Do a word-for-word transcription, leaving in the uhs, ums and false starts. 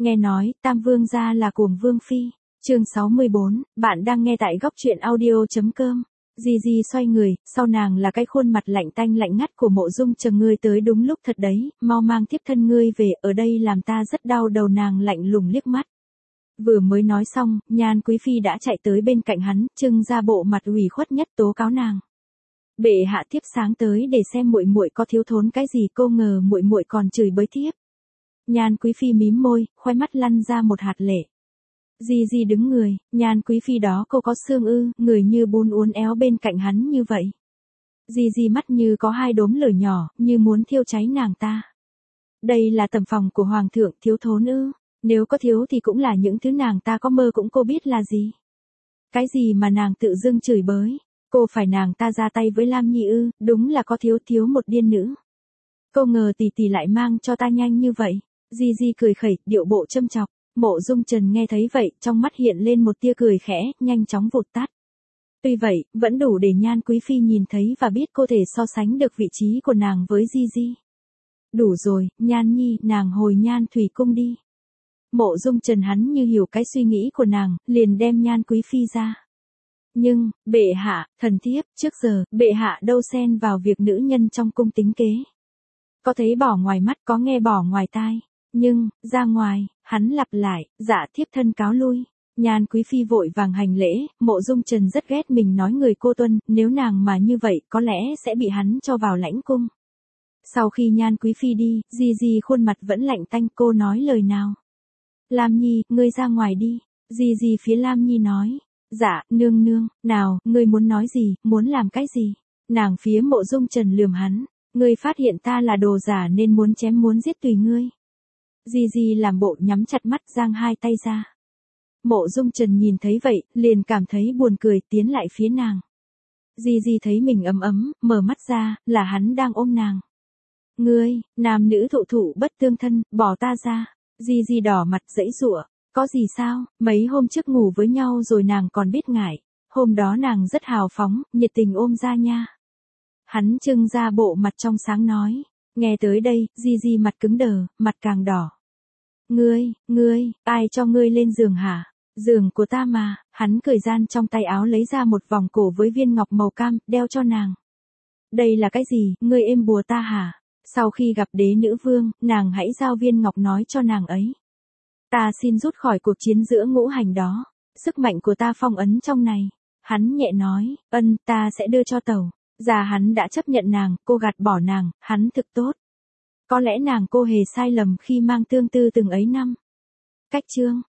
Nghe nói, Tam Vương gia là cuồng Vương Phi. Chương sáu mươi bốn, bạn đang nghe tại góc truyện audio.com. Di Di xoay người, sau nàng là cái khuôn mặt lạnh tanh lạnh ngắt của Mộ Dung Chờ, ngươi tới đúng lúc thật đấy, mau mang thiếp thân ngươi về, ở đây làm ta rất đau đầu. Nàng lạnh lùng liếc mắt. Vừa mới nói xong, Nhan Quý Phi đã chạy tới bên cạnh hắn, trưng ra bộ mặt ủy khuất nhất tố cáo nàng. Bệ hạ thiếp sáng tới để xem muội muội có thiếu thốn cái gì, cô ngờ muội muội còn chửi bới thiếp. Nhan Quý Phi mím môi, khoe mắt lăn ra một hạt lệ. Di Di đứng người, Nhan Quý Phi đó cô có xương ư, người như bún uốn éo bên cạnh hắn như vậy. Di Di mắt như có hai đốm lửa nhỏ, như muốn thiêu cháy nàng ta. Đây là tầm phòng của Hoàng thượng, thiếu thốn ư, nếu có thiếu thì cũng là những thứ nàng ta có mơ cũng cô biết là gì. Cái gì mà nàng tự dưng chửi bới, cô phải nàng ta ra tay với Lam Nhi ư, đúng là có thiếu thiếu một điên nữ. Cô ngờ tỷ tỷ lại mang cho ta nhanh như vậy. Di Di cười khẩy, điệu bộ châm chọc. Mộ Dung Trần nghe thấy vậy, trong mắt hiện lên một tia cười khẽ, nhanh chóng vụt tắt. Tuy vậy, vẫn đủ để Nhan Quý Phi nhìn thấy và biết cô thể so sánh được vị trí của nàng với Di Di. Đủ rồi, Nhan Nhi, nàng hồi Nhan Thủy Cung đi. Mộ Dung Trần hắn như hiểu cái suy nghĩ của nàng, liền đem Nhan Quý Phi ra. Nhưng, bệ hạ, thần thiếp, trước giờ, bệ hạ đâu xen vào việc nữ nhân trong cung tính kế. Có thấy bỏ ngoài mắt, có nghe bỏ ngoài tai. Nhưng, ra ngoài, hắn lặp lại, dạ thiếp thân cáo lui. Nhan Quý Phi vội vàng hành lễ, Mộ Dung Trần rất ghét mình nói người cô tuân, nếu nàng mà như vậy có lẽ sẽ bị hắn cho vào lãnh cung. Sau khi Nhan Quý Phi đi, Di Di khuôn mặt vẫn lạnh tanh, cô nói lời nào. Lam Nhi, ngươi ra ngoài đi. Di Di phía Lam Nhi nói. Dạ, nương nương, nào, ngươi muốn nói gì, muốn làm cái gì? Nàng phía Mộ Dung Trần lườm hắn. Ngươi phát hiện ta là đồ giả nên muốn chém muốn giết tùy ngươi. Di Di làm bộ nhắm chặt mắt, giang hai tay ra. Mộ Dung Trần nhìn thấy vậy, liền cảm thấy buồn cười, tiến lại phía nàng. Di Di thấy mình ấm ấm, mở mắt ra, là hắn đang ôm nàng. Ngươi, nam nữ thụ thụ bất tương thân, bỏ ta ra. Di Di đỏ mặt giãy giụa. Có gì sao, mấy hôm trước ngủ với nhau rồi nàng còn biết ngại. Hôm đó nàng rất hào phóng, nhiệt tình ôm ra nha. Hắn trưng ra bộ mặt trong sáng nói. Nghe tới đây, Di Di mặt cứng đờ, mặt càng đỏ. Ngươi, ngươi, ai cho ngươi lên giường hả? Giường của ta mà. Hắn cởi gian trong tay áo lấy ra một vòng cổ với viên ngọc màu cam, đeo cho nàng. Đây là cái gì, ngươi êm bùa ta hả? Sau khi gặp đế nữ vương, nàng hãy giao viên ngọc nói cho nàng ấy. Ta xin rút khỏi cuộc chiến giữa ngũ hành đó. Sức mạnh của ta phong ấn trong này. Hắn nhẹ nói, ân, ta sẽ đưa cho tẩu. Già hắn đã chấp nhận nàng, cô gạt bỏ nàng, hắn thực tốt. Có lẽ nàng cô hề sai lầm khi mang tương tư từng ấy năm. Cách chương.